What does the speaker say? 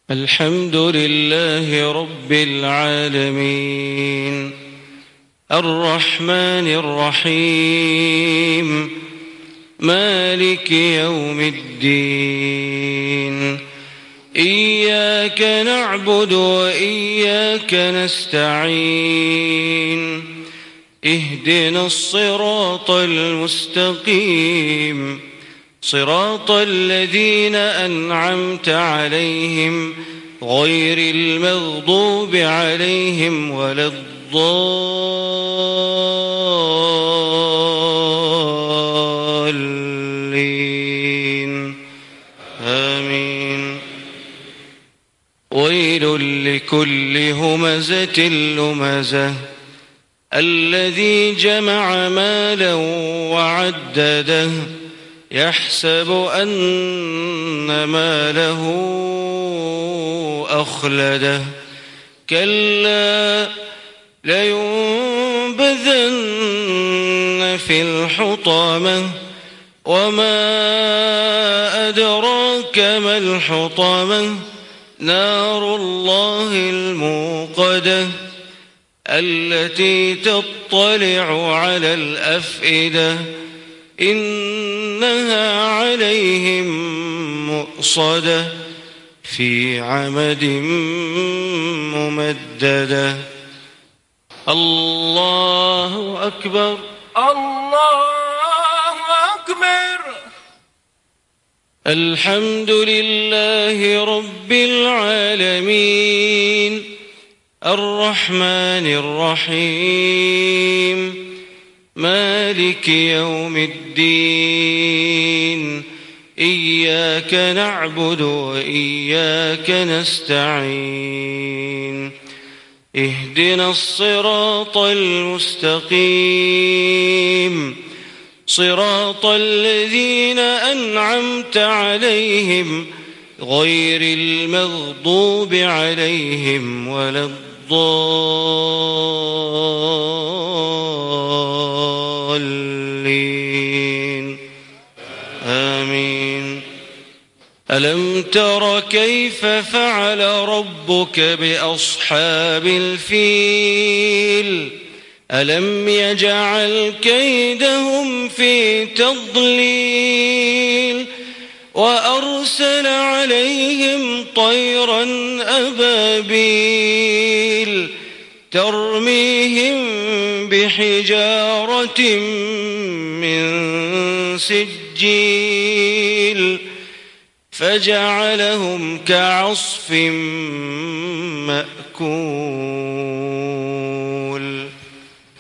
الحمد لله رب العالمين الرحمن الرحيم مالك يوم الدين إياك نعبد وإياك نستعين اهدنا الصراط المستقيم صراط الذين أنعمت عليهم غير المغضوب عليهم ولا الضالين آمين. ويل لكل همزة لمزة الذي جمع مالا وعدده يحسب أن ماله أخلده كلا لينبذن في الحطمة وما أدراك ما الحطمة نار الله الموقدة التي تطلع على الأفئدة إنها عليهم مؤصدة في عمد ممددة. الله أكبر الله أكبر. الحمد لله رب العالمين الرحمن الرحيم مالك يوم الدين إياك نعبد وإياك نستعين اهدنا الصراط المستقيم صراط الذين أنعمت عليهم غير المغضوب عليهم ولا الضالين آمين. ألم تر كيف فعل ربك بأصحاب الفيل ألم يجعل كيدهم في تضليل وأرسل عليهم طيرا أبابيل ترميهم بحجارة من سجيل فجعلهم كعصف مأكول.